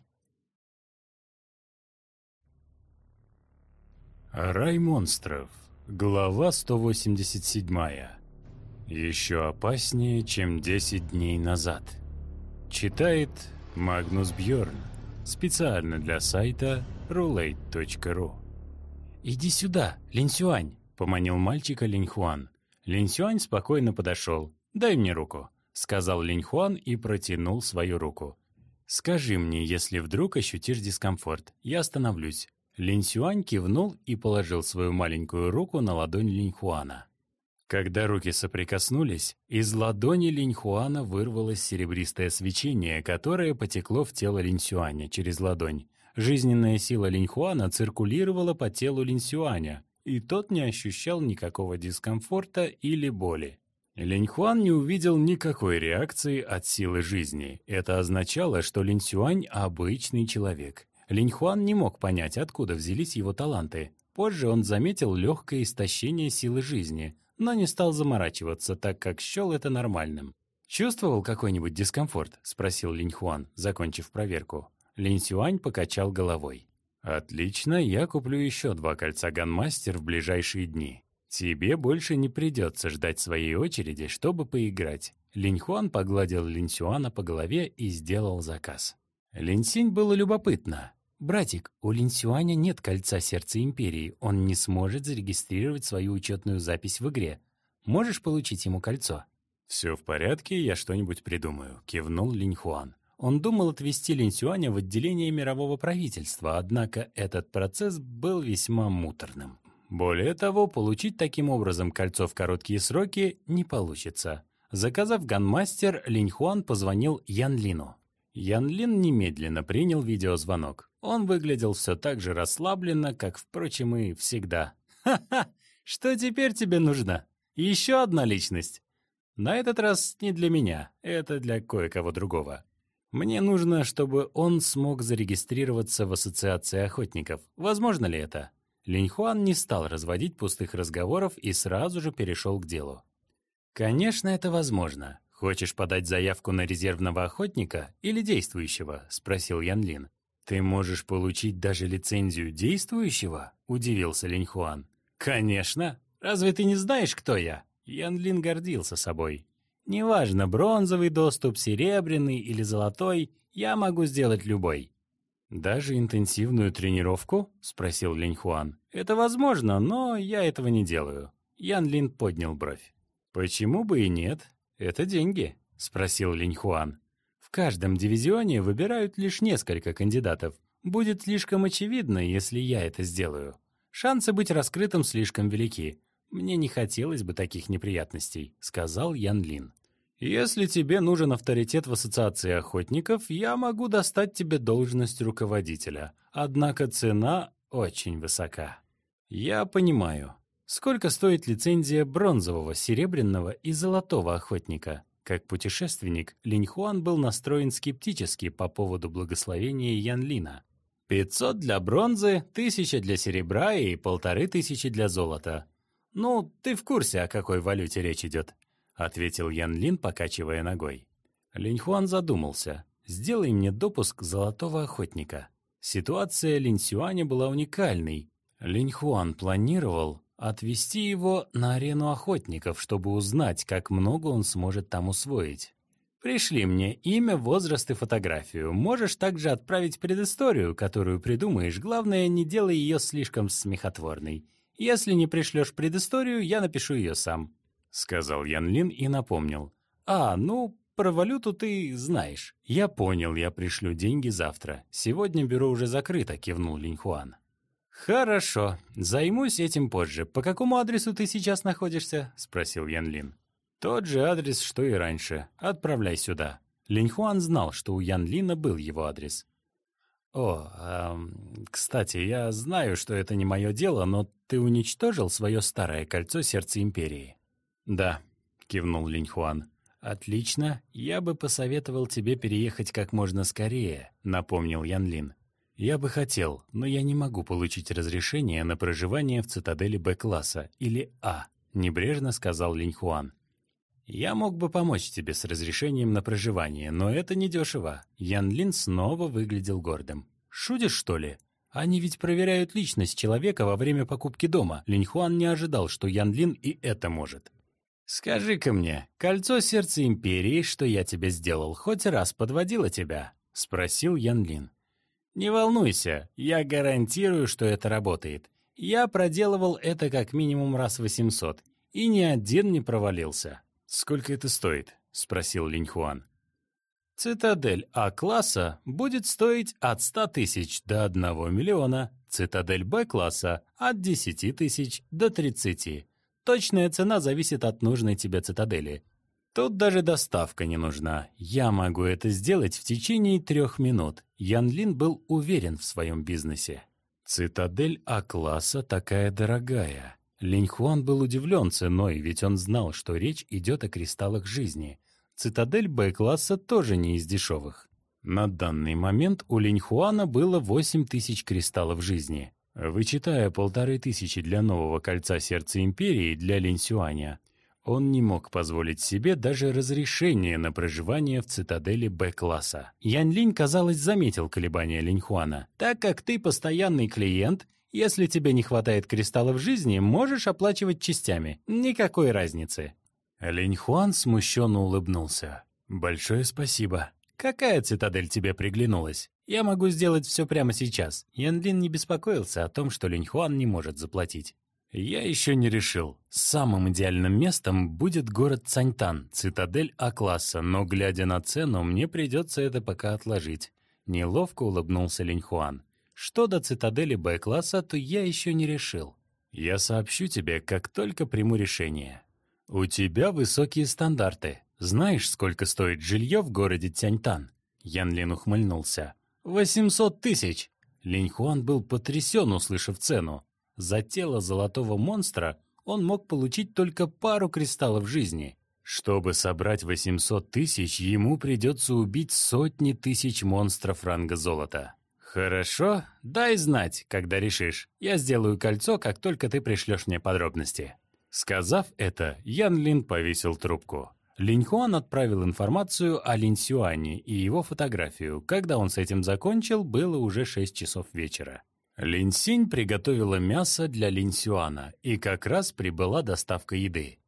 Рай монстров. Глава сто восемьдесят семь. Еще опаснее, чем десять дней назад. Читает Магнус Бьорн. Специально для сайта рулейт точка ру. «Иди сюда, Линь Сюань», — поманил мальчика Линьхуан. Линь Сюань спокойно подошел. «Дай мне руку», — сказал Линьхуан и протянул свою руку. «Скажи мне, если вдруг ощутишь дискомфорт, я остановлюсь». Линь Сюань кивнул и положил свою маленькую руку на ладонь Линьхуана. Когда руки соприкоснулись, из ладони Линьхуана вырвалось серебристое свечение, которое потекло в тело Линь Сюаня через ладонь. Жизненная сила Линьхуана циркулировала по телу Линь Сюаня, и тот не ощущал никакого дискомфорта или боли. Линьхуан не увидел никакой реакции от силы жизни. Это означало, что Линь Сюань – обычный человек. Линьхуан не мог понять, откуда взялись его таланты. Позже он заметил легкое истощение силы жизни, но не стал заморачиваться, так как счел это нормальным. «Чувствовал какой-нибудь дискомфорт?» – спросил Линьхуан, закончив проверку. Линь Сюань покачал головой. «Отлично, я куплю еще два кольца Ганмастер в ближайшие дни. Тебе больше не придется ждать своей очереди, чтобы поиграть». Линьхуан погладил Линь Сюана по голове и сделал заказ. Линь Синь было любопытно. «Братик, у Линь Сюаня нет кольца сердца Империи, он не сможет зарегистрировать свою учетную запись в игре. Можешь получить ему кольцо?» «Все в порядке, я что-нибудь придумаю», — кивнул Линь Хуан. Он думал отвезти Линь Сюаня в отделение мирового правительства, однако этот процесс был весьма муторным. Более того, получить таким образом кольцо в короткие сроки не получится. Заказав ганмастер, Линь Хуан позвонил Ян Лину. Ян Лин немедленно принял видеозвонок. Он выглядел все так же расслабленно, как, впрочем, и всегда. «Ха-ха! Что теперь тебе нужно? Еще одна личность?» «На этот раз не для меня, это для кое-кого другого. Мне нужно, чтобы он смог зарегистрироваться в Ассоциации охотников. Возможно ли это?» Линь Хуан не стал разводить пустых разговоров и сразу же перешел к делу. «Конечно, это возможно. Хочешь подать заявку на резервного охотника или действующего?» — спросил Ян Лин. «Ты можешь получить даже лицензию действующего?» — удивился Линь Хуан. «Конечно! Разве ты не знаешь, кто я?» Ян Лин гордился собой. «Неважно, бронзовый доступ, серебряный или золотой, я могу сделать любой». «Даже интенсивную тренировку?» — спросил Линь Хуан. «Это возможно, но я этого не делаю». Ян Лин поднял бровь. «Почему бы и нет? Это деньги», — спросил Линь Хуан. «В каждом дивизионе выбирают лишь несколько кандидатов. Будет слишком очевидно, если я это сделаю. Шансы быть раскрытым слишком велики. Мне не хотелось бы таких неприятностей», — сказал Ян Лин. «Если тебе нужен авторитет в Ассоциации охотников, я могу достать тебе должность руководителя. Однако цена очень высока». «Я понимаю. Сколько стоит лицензия бронзового, серебряного и золотого охотника?» Как путешественник, Линь Хуан был настроен скептически по поводу благословения Ян Лина. «Пятьсот для бронзы, тысяча для серебра и полторы тысячи для золота. Ну, ты в курсе, о какой валюте речь идет?» — ответил Ян Лин, покачивая ногой. Линь Хуан задумался. «Сделай мне допуск золотого охотника». Ситуация Линь Сюаня была уникальной. Линь Хуан планировал отвезти его на арену охотников, чтобы узнать, как много он сможет там усвоить. «Пришли мне имя, возраст и фотографию. Можешь также отправить предысторию, которую придумаешь. Главное, не делай ее слишком смехотворной. Если не пришлешь предысторию, я напишу ее сам», — сказал Ян Лин и напомнил. «А, ну, про валюту ты знаешь». «Я понял, я пришлю деньги завтра. Сегодня бюро уже закрыто», — кивнул Линь Хуан. «Хорошо, займусь этим позже. По какому адресу ты сейчас находишься?» — спросил Ян Лин. «Тот же адрес, что и раньше. Отправляй сюда». Линь Хуан знал, что у Ян Лина был его адрес. «О, эм, кстати, я знаю, что это не мое дело, но ты уничтожил свое старое кольцо сердца Империи?» «Да», — кивнул Линь Хуан. «Отлично, я бы посоветовал тебе переехать как можно скорее», — напомнил Ян Лин. «Я бы хотел, но я не могу получить разрешение на проживание в цитадели Б-класса или А», — небрежно сказал Линь Хуан. «Я мог бы помочь тебе с разрешением на проживание, но это недешево». Ян Лин снова выглядел гордым. «Шутишь, что ли? Они ведь проверяют личность человека во время покупки дома». Линь Хуан не ожидал, что Ян Лин и это может. «Скажи-ка мне, кольцо сердца Империи, что я тебе сделал, хоть раз подводило тебя?» — спросил Ян Лин. «Не волнуйся, я гарантирую, что это работает. Я проделывал это как минимум раз восемьсот, и ни один не провалился». «Сколько это стоит?» — спросил Линь Хуан. «Цитадель А-класса будет стоить от ста тысяч до одного миллиона, цитадель Б-класса — от десяти тысяч до тридцати. Точная цена зависит от нужной тебе цитадели. Тут даже доставка не нужна. Я могу это сделать в течение трех минут». Ян Лин был уверен в своем бизнесе. «Цитадель А-класса такая дорогая». Линь Хуан был удивлен ценой, ведь он знал, что речь идет о кристаллах жизни. Цитадель Б-класса тоже не из дешевых. На данный момент у Линь Хуана было восемь тысяч кристаллов жизни. Вычитая полторы тысячи для нового кольца сердца Империи для Линь Сюаня, он не мог позволить себе даже разрешение на проживание в цитадели Б-класса. Ян Линь, казалось, заметил колебания Линь Хуана. «Так как ты постоянный клиент, если тебе не хватает кристаллов жизни, можешь оплачивать частями. Никакой разницы». Линь Хуан смущенно улыбнулся. «Большое спасибо». Какая цитадель тебе приглянулась? Я могу сделать все прямо сейчас. Ян Лин не беспокоился о том, что Линь Хуан не может заплатить. Я еще не решил. Самым идеальным местом будет город Цаньтан, цитадель А-класса, но, глядя на цену, мне придется это пока отложить. Неловко улыбнулся Линь Хуан. Что до цитадели Б-класса, то я еще не решил. Я сообщу тебе, как только приму решение. У тебя высокие стандарты. Знаешь, сколько стоит жилье в городе Цяньтан? Ян Лин ухмыльнулся. восемьсот тысяч! Линь Хуан был потрясен, услышав цену. За тело золотого монстра он мог получить только пару кристаллов жизни. Чтобы собрать восемьсот тысяч, ему придется убить сотни тысяч монстров ранга золота. Хорошо, дай знать, когда решишь. Я сделаю кольцо, как только ты пришлешь мне подробности. Сказав это, Ян Лин повесил трубку. Линь Хуан отправил информацию о Линь Сюане и его фотографию. Когда он с этим закончил, было уже шесть часов вечера. Линь Синь приготовила мясо для Линь Сюана, и как раз прибыла доставка еды.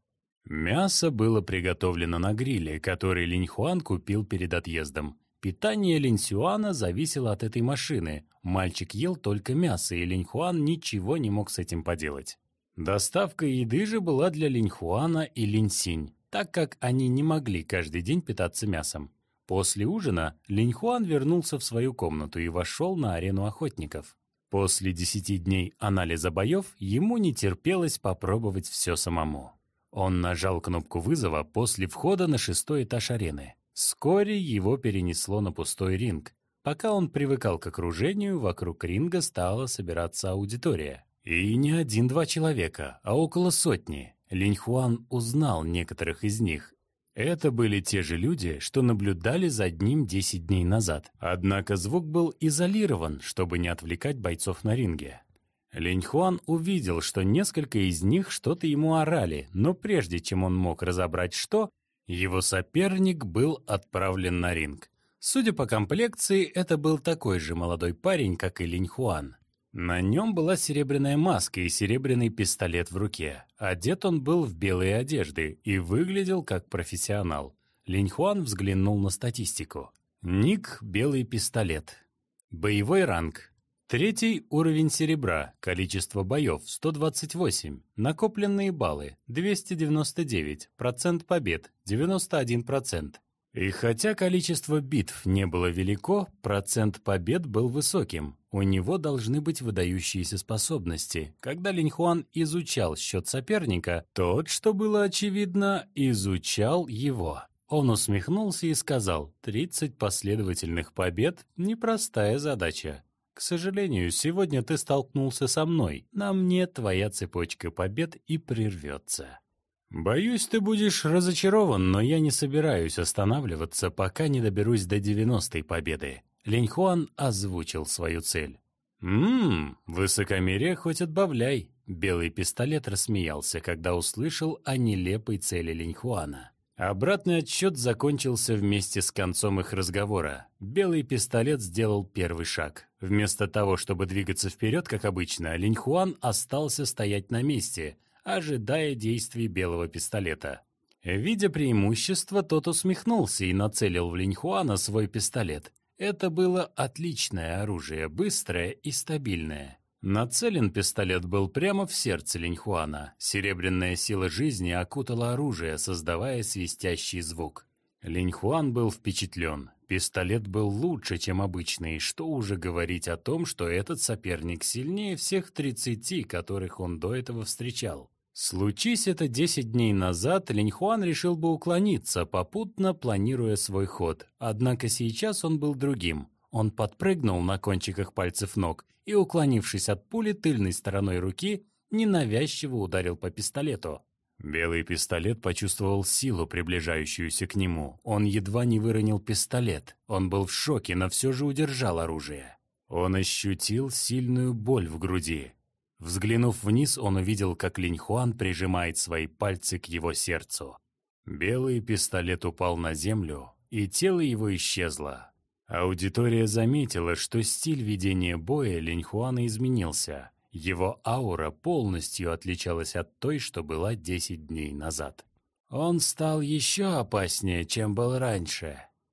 Мясо было приготовлено на гриле, который Линь Хуан купил перед отъездом. Питание Линь Сюана зависело от этой машины. Мальчик ел только мясо, и Линь Хуан ничего не мог с этим поделать. Доставка еды же была для Линь Хуана и Линь Синь, так как они не могли каждый день питаться мясом. После ужина Линь Хуан вернулся в свою комнату и вошел на арену охотников. После десяти дней анализа боев ему не терпелось попробовать все самому. Он нажал кнопку вызова после входа на шестой этаж арены. Вскоре его перенесло на пустой ринг. Пока он привыкал к окружению, вокруг ринга стала собираться аудитория. И не один-два человека, а около сотни. Линь Хуан узнал некоторых из них. Это были те же люди, что наблюдали за ним десять дней назад. Однако звук был изолирован, чтобы не отвлекать бойцов на ринге. Линь Хуан увидел, что несколько из них что-то ему орали, но прежде чем он мог разобрать что, его соперник был отправлен на ринг. Судя по комплекции, это был такой же молодой парень, как и Линь Хуан. На нем была серебряная маска и серебряный пистолет в руке. Одет он был в белые одежды и выглядел как профессионал. Линь Хуан взглянул на статистику. Ник – белый пистолет. Боевой ранг. Третий уровень серебра. Количество боев – сто двадцать восемь. Накопленные баллы – двести девяносто девять. Процент побед – девяносто один процент. И хотя количество битв не было велико, процент побед был высоким. У него должны быть выдающиеся способности. Когда Линь Хуан изучал счет соперника, тот, что было очевидно, изучал его. Он усмехнулся и сказал: «тридцать последовательных побед – непростая задача. К сожалению, сегодня ты столкнулся со мной. На мне твоя цепочка побед и прервется. Боюсь, ты будешь разочарован, но я не собираюсь останавливаться, пока не доберусь до девяностой победы». Линь Хуан озвучил свою цель. «Ммм, высокомерие хоть отбавляй». Белый пистолет рассмеялся, когда услышал о нелепой цели Линь Хуана. Обратный отсчет закончился вместе с концом их разговора. Белый пистолет сделал первый шаг. Вместо того, чтобы двигаться вперед, как обычно, Линь Хуан остался стоять на месте, ожидая действий белого пистолета. Видя преимущество, тот усмехнулся и нацелил в Линь Хуана свой пистолет. Это было отличное оружие, быстрое и стабильное. Нацелен пистолет был прямо в сердце Линь Хуана. Серебряная сила жизни окутала оружие, создавая свистящий звук. Линь Хуан был впечатлен. Пистолет был лучше, чем обычный, что уже говорить о том, что этот соперник сильнее всех тридцати, которых он до этого встречал. Случись это десять дней назад, Линь Хуан решил бы уклониться, попутно планируя свой ход. Однако сейчас он был другим. Он подпрыгнул на кончиках пальцев ног и, уклонившись от пули тыльной стороной руки, ненавязчиво ударил по пистолету. Белый пистолет почувствовал силу, приближающуюся к нему. Он едва не выронил пистолет. Он был в шоке, но все же удержал оружие. Он ощутил сильную боль в груди. Взглянув вниз, он увидел, как Линь Хуан прижимает свои пальцы к его сердцу. Белый пистолет упал на землю, и тело его исчезло. Аудитория заметила, что стиль ведения боя Линь Хуана изменился. Его аура полностью отличалась от той, что была десять дней назад. Он стал еще опаснее, чем был раньше.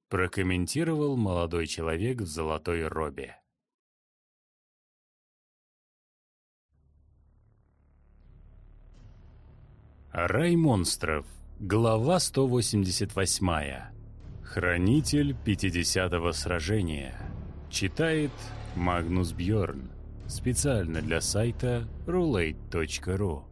прокомментировал молодой человек в золотой робе. Рай монстров. Глава сто восемьдесят восемь. Хранитель пятидесятого сражения. Читает Магнус Бьорн. Специально для сайта рулейт точка ру.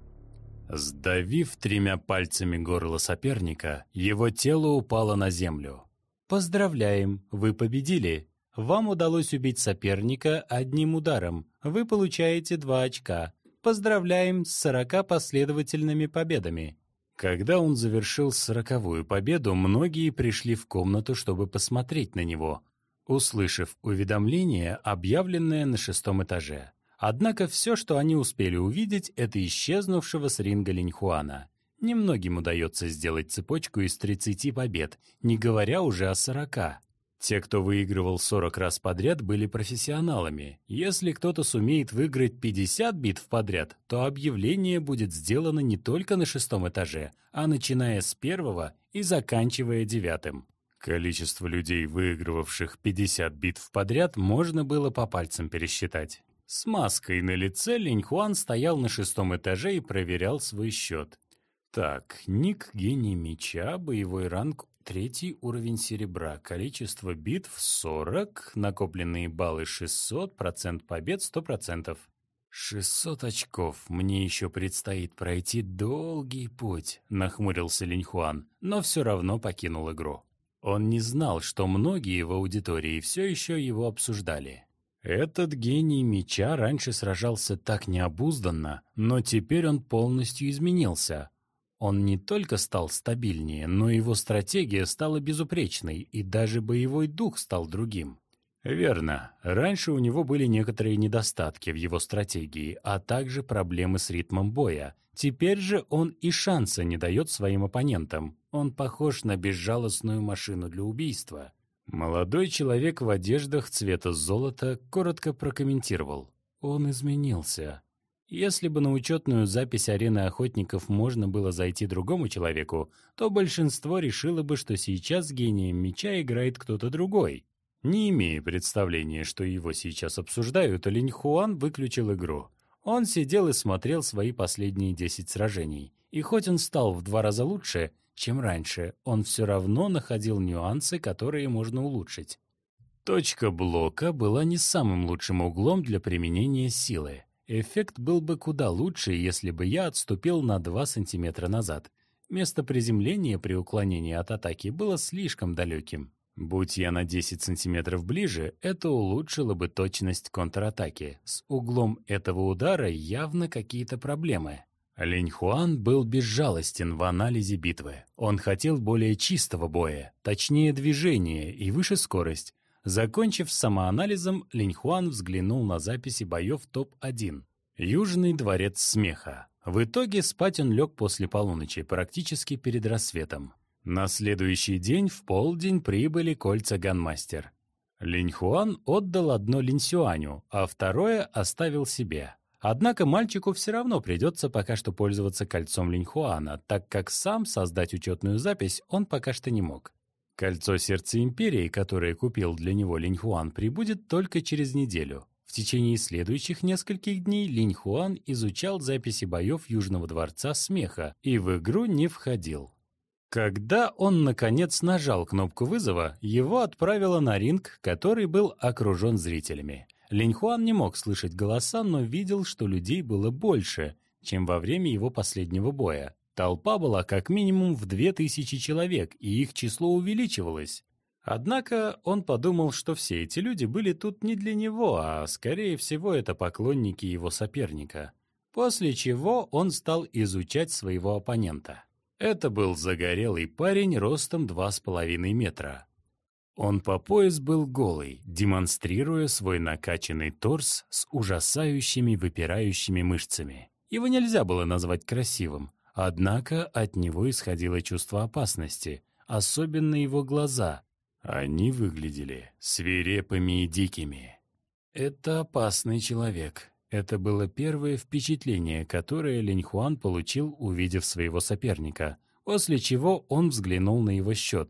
Сдавив тремя пальцами горло соперника, его тело упало на землю. «Поздравляем, вы победили! Вам удалось убить соперника одним ударом. Вы получаете два очка. Поздравляем с сорока последовательными победами!» Когда он завершил сороковую победу, многие пришли в комнату, чтобы посмотреть на него, услышав уведомление, объявленное на шестом этаже. Однако все, что они успели увидеть, это исчезнувшего с ринга Линьхуана. Немногим удается сделать цепочку из тридцати побед, не говоря уже о сорока. Те, кто выигрывал сорок раз подряд, были профессионалами. Если кто-то сумеет выиграть пятьдесят битв подряд, то объявление будет сделано не только на шестом этаже, а начиная с первого и заканчивая девятым. Количество людей, выигрывавших пятьдесят битв подряд, можно было по пальцам пересчитать. С маской на лице Линьхуан стоял на шестом этаже и проверял свой счет. Так, ник гений меча, боевой ранг третий уровень серебра, количество битв сорок, накопленные баллы шестьсот, процент побед сто процентов. шестьсот очков, мне еще предстоит пройти долгий путь, нахмурился Линьхуан, но все равно покинул игру. Он не знал, что многие в аудитории все еще его обсуждали. Этот гений меча раньше сражался так необузданно, но теперь он полностью изменился. Он не только стал стабильнее, но его стратегия стала безупречной, и даже боевой дух стал другим. Верно, раньше у него были некоторые недостатки в его стратегии, а также проблемы с ритмом боя. Теперь же он и шанса не дает своим оппонентам. Он похож на безжалостную машину для убийства. Молодой человек в одеждах цвета золота коротко прокомментировал. Он изменился. Если бы на учетную запись арены охотников можно было зайти другому человеку, то большинство решило бы, что сейчас гением меча играет кто-то другой. Не имея представления, что его сейчас обсуждают, Линьхуан выключил игру. Он сидел и смотрел свои последние десять сражений. И хоть он стал в два раза лучше, чем раньше, он все равно находил нюансы, которые можно улучшить. Точка блока была не самым лучшим углом для применения силы. Эффект был бы куда лучше, если бы я отступил на два сантиметра назад. Место приземления при уклонении от атаки было слишком далеким. Будь я на десять сантиметров ближе, это улучшило бы точность контратаки. С углом этого удара явно какие-то проблемы. Линьхуан был безжалостен в анализе битвы. Он хотел более чистого боя, точнее движения и выше скорость. Закончив с самоанализом, Линьхуан взглянул на записи боев топ один. Южный дворец смеха. В итоге спать он лег после полуночи, практически перед рассветом. На следующий день в полдень прибыли кольца Ганмастер. Линьхуан отдал одно Линьсюаню, а второе оставил себе. Однако мальчику все равно придется пока что пользоваться кольцом Линьхуана, так как сам создать учетную запись он пока что не мог. Кольцо Сердца Империи, которое купил для него Линьхуан, прибудет только через неделю. В течение следующих нескольких дней Линьхуан изучал записи боев Южного дворца смеха и в игру не входил. Когда он, наконец, нажал кнопку вызова, его отправило на ринг, который был окружен зрителями. Линьхуан не мог слышать голоса, но видел, что людей было больше, чем во время его последнего боя. Толпа была как минимум в две тысячи человек, и их число увеличивалось. Однако он подумал, что все эти люди были тут не для него, а, скорее всего, это поклонники его соперника. После чего он стал изучать своего оппонента. Это был загорелый парень ростом два с половиной метра. Он по пояс был голый, демонстрируя свой накачанный торс с ужасающими выпирающими мышцами. Его нельзя было назвать красивым, однако от него исходило чувство опасности, особенно его глаза. Они выглядели свирепыми и дикими. Это опасный человек. Это было первое впечатление, которое Линьхуан получил, увидев своего соперника, после чего он взглянул на его счет.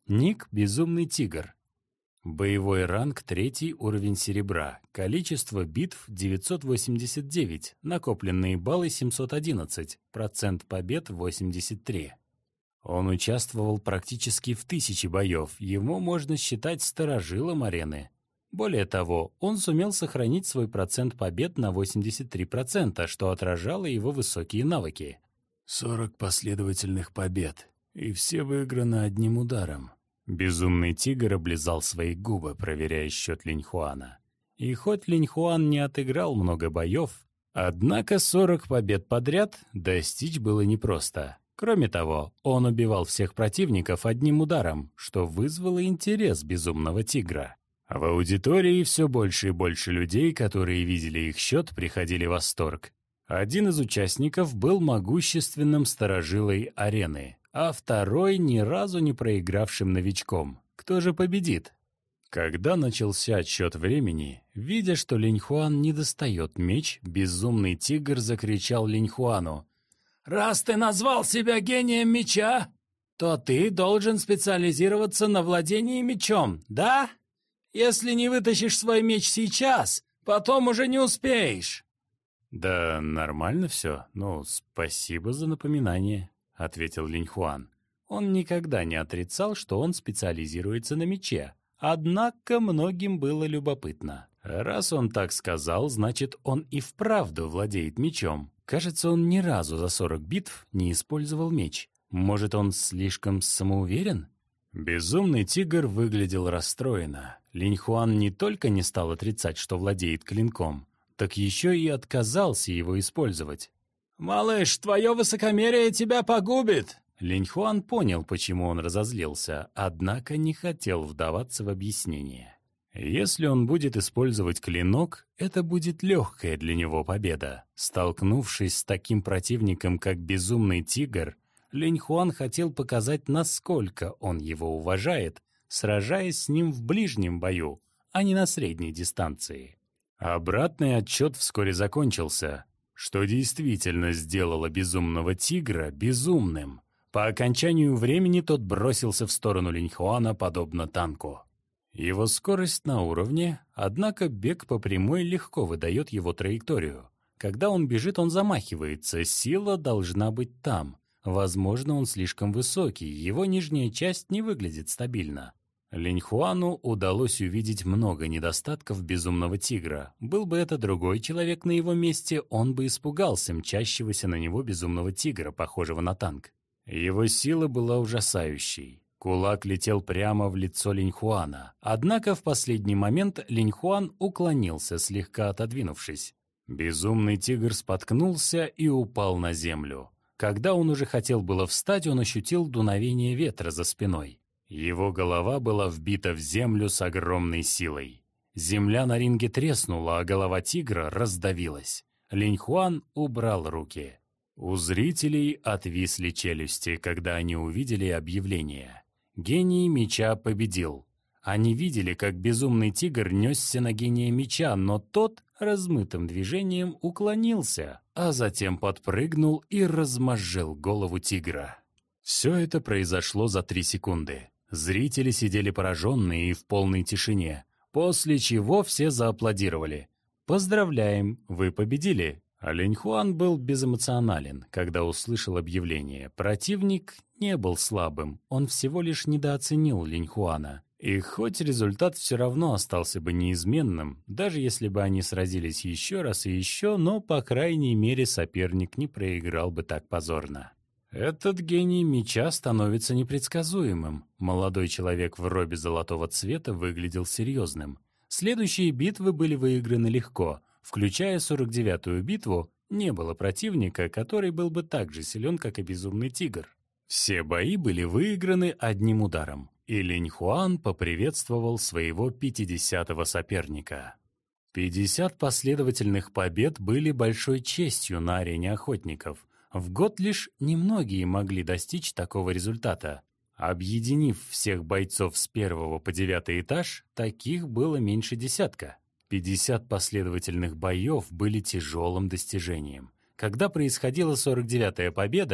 Ник «Безумный тигр». Боевой ранг третий уровень серебра. Количество битв девятьсот восемьдесят девять. Накопленные баллы семьсот одиннадцать. Процент побед восемьдесят три. Он участвовал практически в тысяче боев. Его можно считать старожилом арены. Более того, он сумел сохранить свой процент побед на восемьдесят три процента, что отражало его высокие навыки. сорок последовательных побед, и все выиграны одним ударом. Безумный тигр облизал свои губы, проверяя счет Линьхуана. И хоть Линьхуан не отыграл много боев, однако сорок побед подряд достичь было непросто. Кроме того, он убивал всех противников одним ударом, что вызвало интерес безумного тигра. В аудитории все больше и больше людей, которые видели их счет, приходили в восторг. Один из участников был могущественным старожилой арены, а второй ни разу не проигравшим новичком. Кто же победит? Когда начался отсчет времени, видя, что Линьхуан не достает меч, безумный тигр закричал Линьхуану: «Раз ты назвал себя гением меча, то ты должен специализироваться на владении мечом, да? Если не вытащишь свой меч сейчас, потом уже не успеешь». «Да нормально все, ну, спасибо за напоминание», — ответил Линьхуан. Он никогда не отрицал, что он специализируется на мече, однако многим было любопытно. Раз он так сказал, значит, он и вправду владеет мечом. Кажется, он ни разу за сорок битв не использовал меч. Может, он слишком самоуверен? Безумный тигр выглядел расстроенно. Линьхуан не только не стал отрицать, что владеет клинком, так еще и отказался его использовать. «Малыш, твое высокомерие тебя погубит!» Линьхуан понял, почему он разозлился, однако не хотел вдаваться в объяснение. Если он будет использовать клинок, это будет легкая для него победа. Столкнувшись с таким противником, как Безумный тигр, Линьхуан хотел показать, насколько он его уважает, сражаясь с ним в ближнем бою, а не на средней дистанции. Обратный отчет вскоре закончился, что действительно сделало Безумного тигра безумным. По окончанию времени тот бросился в сторону Линьхуана, подобно танку. Его скорость на уровне, однако бег по прямой легко выдает его траекторию. Когда он бежит, он замахивается, сила должна быть там. Возможно, он слишком высокий, его нижняя часть не выглядит стабильно. Линьхуану удалось увидеть много недостатков Безумного тигра. Был бы это другой человек на его месте, он бы испугался мчащегося на него Безумного тигра, похожего на танк. Его сила была ужасающей. Кулак летел прямо в лицо Линьхуана. Однако в последний момент Линьхуан уклонился, слегка отодвинувшись. Безумный тигр споткнулся и упал на землю. Когда он уже хотел было встать, он ощутил дуновение ветра за спиной. Его голова была вбита в землю с огромной силой. Земля на ринге треснула, а голова тигра раздавилась. Линьхуан убрал руки. У зрителей отвисли челюсти, когда они увидели объявление. Гений меча победил. Они видели, как Безумный тигр несся на гения меча, но тот размытым движением уклонился, а затем подпрыгнул и размозжил голову тигра. Все это произошло за три секунды. Зрители сидели пораженные и в полной тишине, после чего все зааплодировали. «Поздравляем, вы победили!» А Линьхуан был безэмоционален, когда услышал объявление. Противник не был слабым, он всего лишь недооценил Линьхуана. И хоть результат все равно остался бы неизменным, даже если бы они сразились еще раз и еще, но, по крайней мере, соперник не проиграл бы так позорно. Этот гений меча становится непредсказуемым. Молодой человек в робе золотого цвета выглядел серьезным. Следующие битвы были выиграны легко. Включая сорок девятую битву, не было противника, который был бы так же силен, как и Безумный тигр. Все бои были выиграны одним ударом, и Линьхуан поприветствовал своего пятидесятого соперника. пятьдесят последовательных побед были большой честью на арене охотников. В год лишь немногие могли достичь такого результата. Объединив всех бойцов с первого по девятый этаж, таких было меньше десятка. пятьдесят последовательных боев были тяжелым достижением. Когда происходила сорок девятая победа,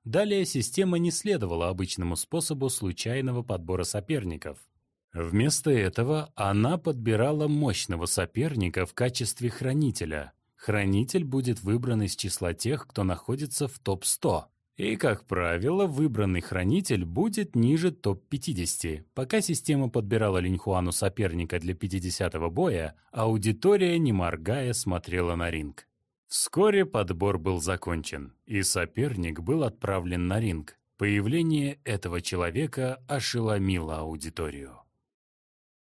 Далее система не следовала обычному способу случайного подбора соперников. Вместо этого она подбирала мощного соперника в качестве хранителя. Хранитель будет выбран из числа тех, кто находится в топ сто. И, как правило, выбранный хранитель будет ниже топ пятидесяти. Пока система подбирала Линьхуану соперника для пятидесятого боя, аудитория, не моргая, смотрела на ринг. Вскоре подбор был закончен, и соперник был отправлен на ринг. Появление этого человека ошеломило аудиторию.